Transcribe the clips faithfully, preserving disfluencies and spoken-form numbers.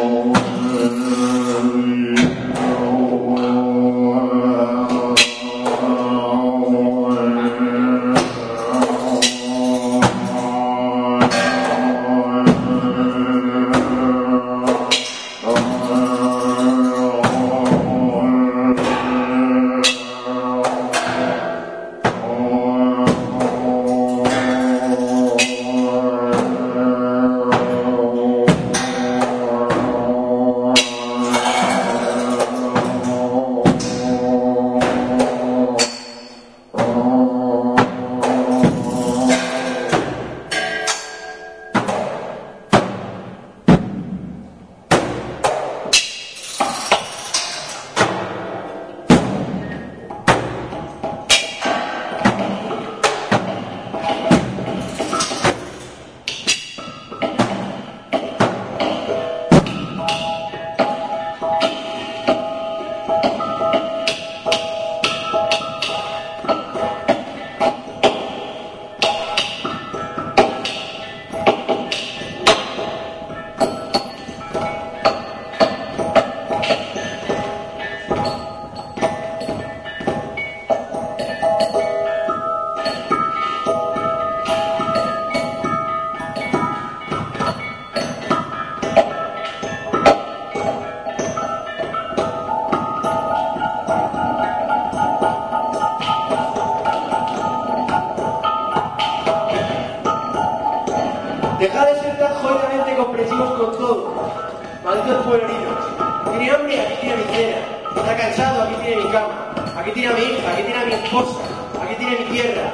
Dejad de ser tan jodidamente comprensivos con todo. Malditos pueblerinos. Tiene hambre, aquí tiene mi cena. Está cansado, aquí tiene mi cama. Aquí tiene a mi hija, aquí tiene a mi esposa. Aquí tiene mi tierra.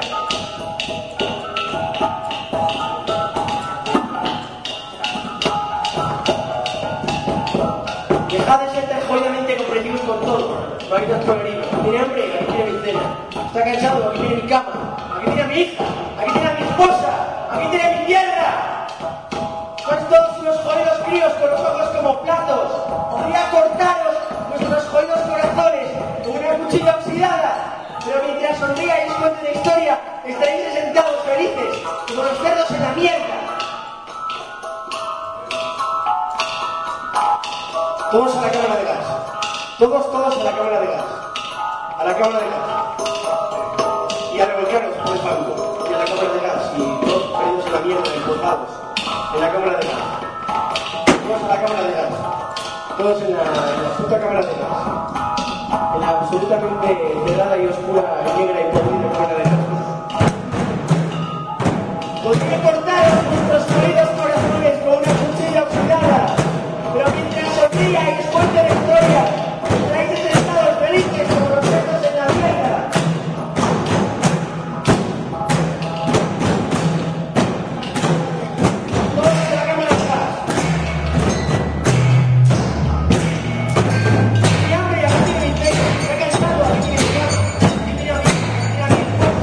Dejad de ser tan jodidamente comprensivos con todo. Malditos pueblerinos. Tiene hambre, aquí tiene mi cena. Está cansado, aquí tiene mi cama. Aquí tiene a mi hija, aquí tiene a mi esposa. Aquí tiene mi tierra. Sois todos unos jodidos críos con los ojos como platos. Podría cortaros vuestros jodidos corazones con una cuchilla oxidada. Pero mientras sonríais y cuenten la historia, estaréis sentados felices, como los cerdos en la mierda. Todos a la cámara de gas. Todos, todos a la cámara de gas. A la cámara de gas. Y a revolcaros por el fango. Y a la cámara de gas. Y todos perdidos en la mierda, empujados. En la cámara de gas. Todos a la cámara de gas. Todos en la, en la puta cámara de gas. En la absolutamente cerrada y oscura, negra y podrida cámara de gas. Podría cortaros vuestros jodidos corazones con una cuchilla oxidada. Pero mientras sonríais, cuente la historia, estaréis sentados felices como los cerdos en la mierda. Aquí tiene mi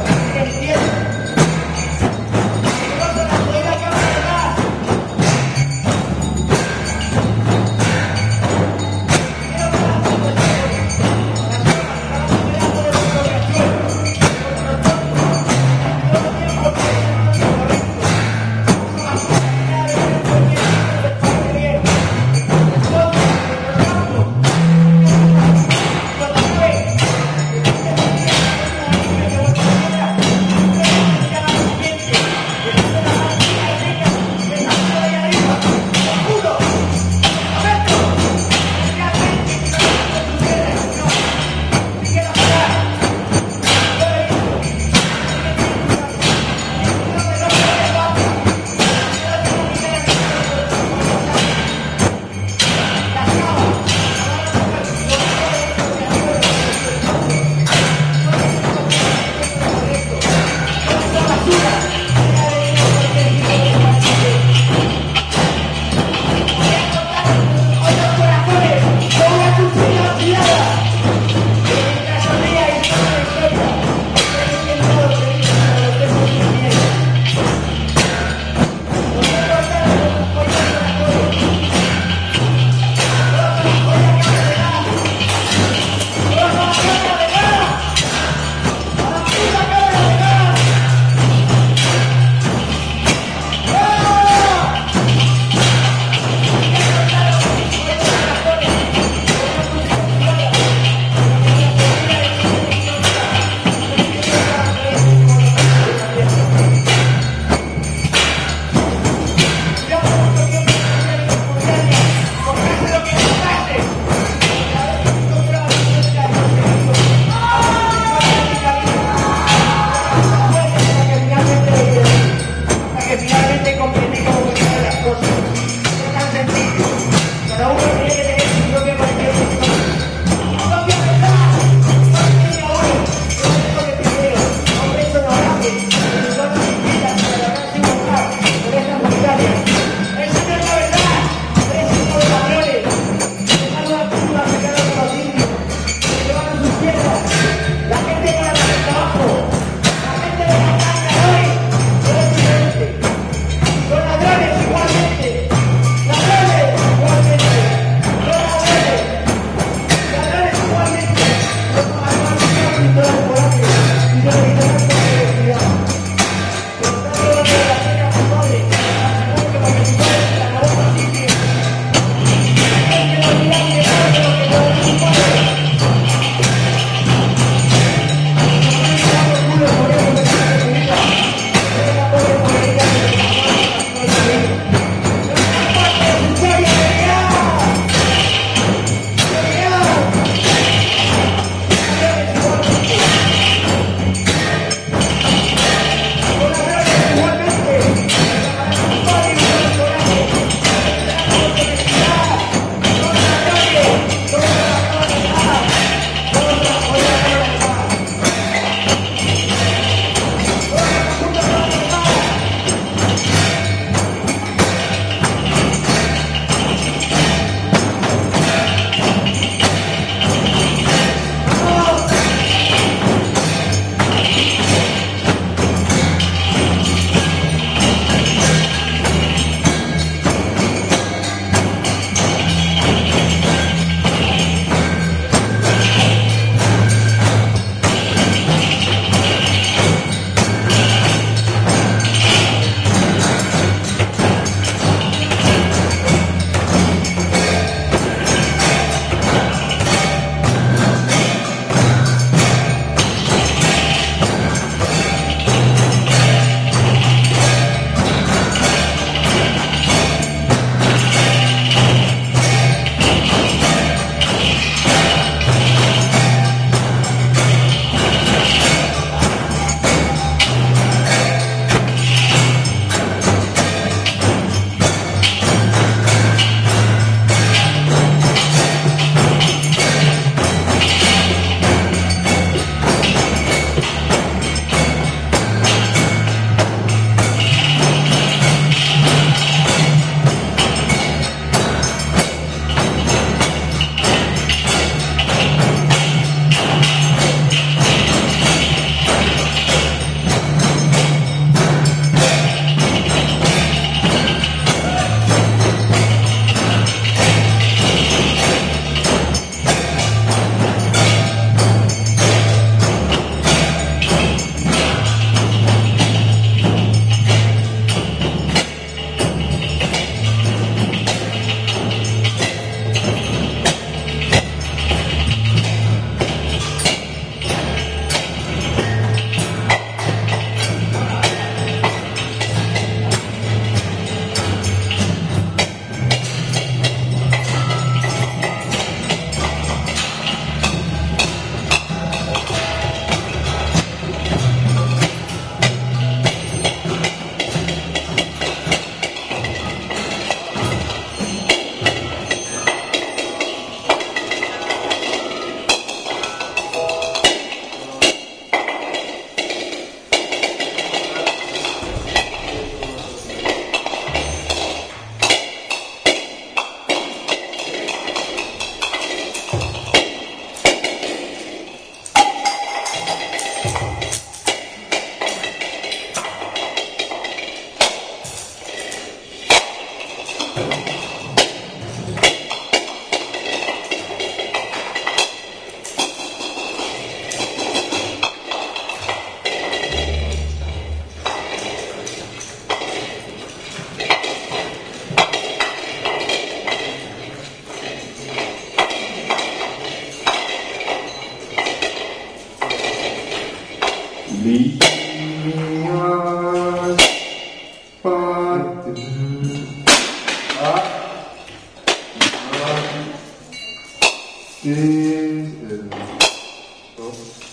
que el, dos,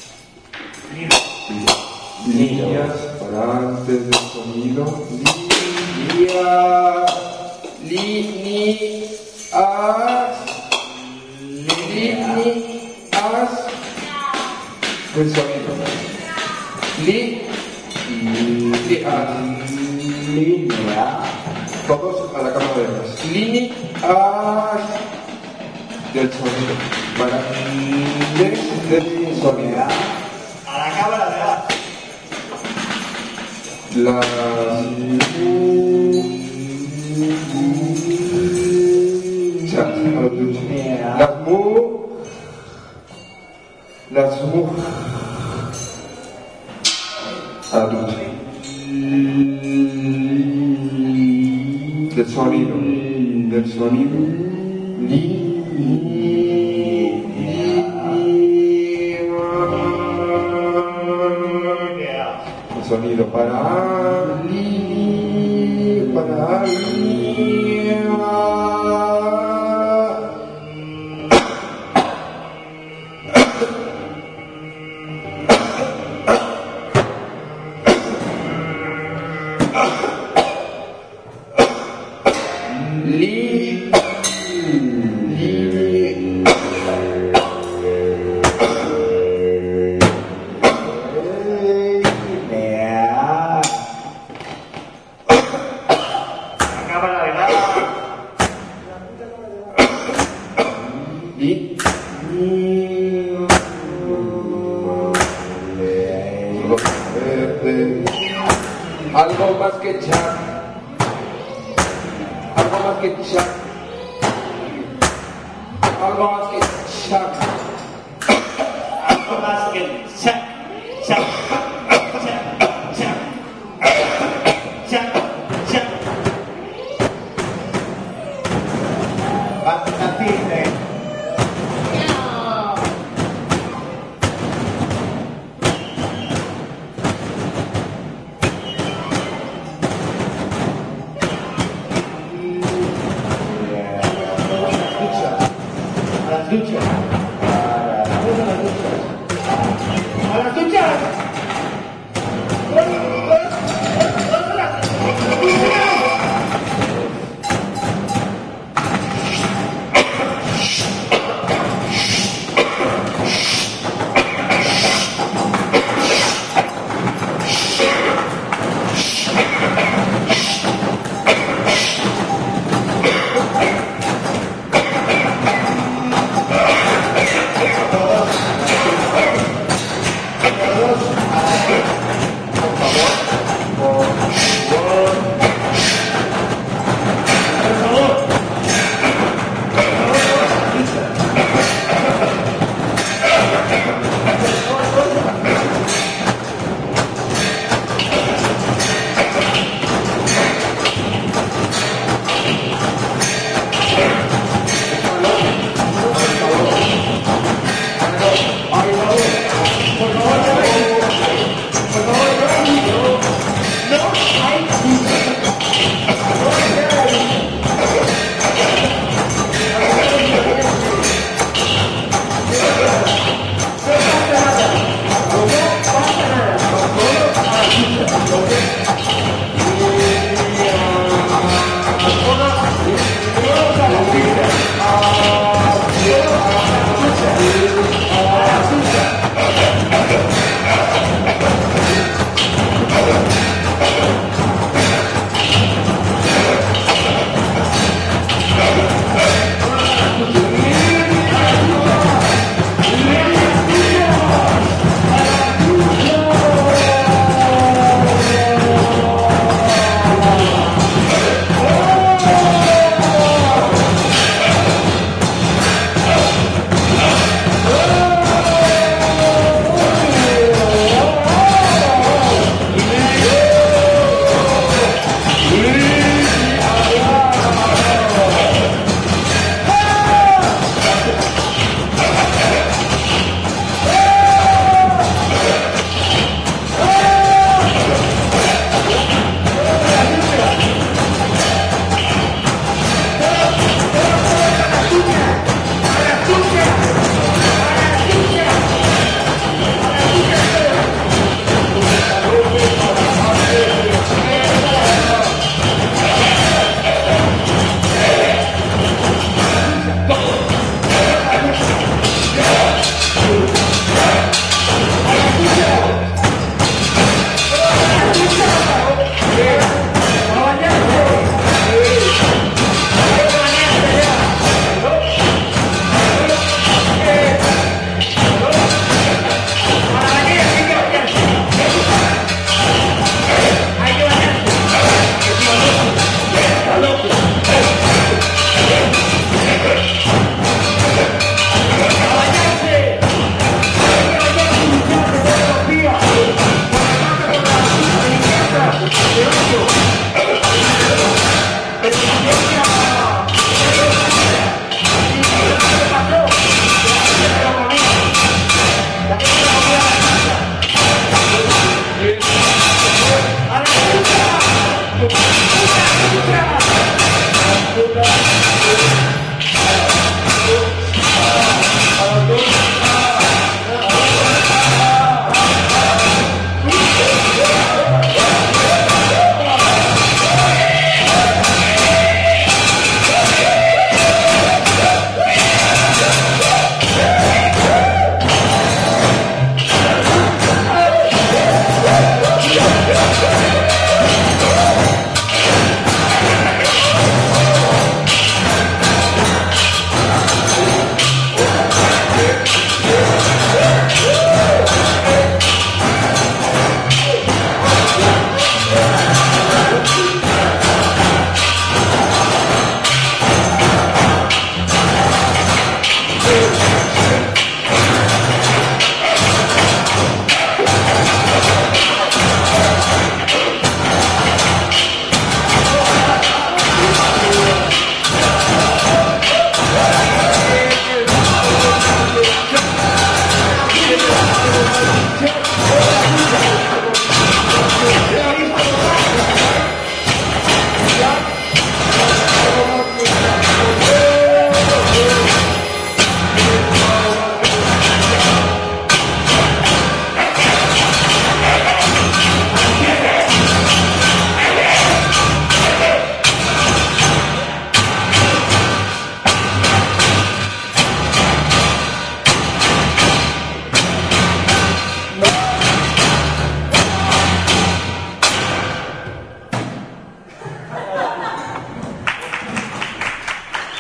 líneas para antes del sonido. Líneas, líneas, líneas del sonido. Li, líneas, línea. Todos a la cámara de atrás. Líneas del sonido. Para del sonido. A la cámara de atrás. Las las mu las mu adultos del sonido del sonido li el sonido para li para li algo más que chat, algo más que chat, algo más que chat, Algo más que chat, chat, chat, chat, chat, chat. Bastante. A las duchas. Vamos a las duchas. ¡A las duchas!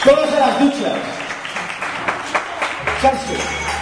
Todos a las duchas. Echarse.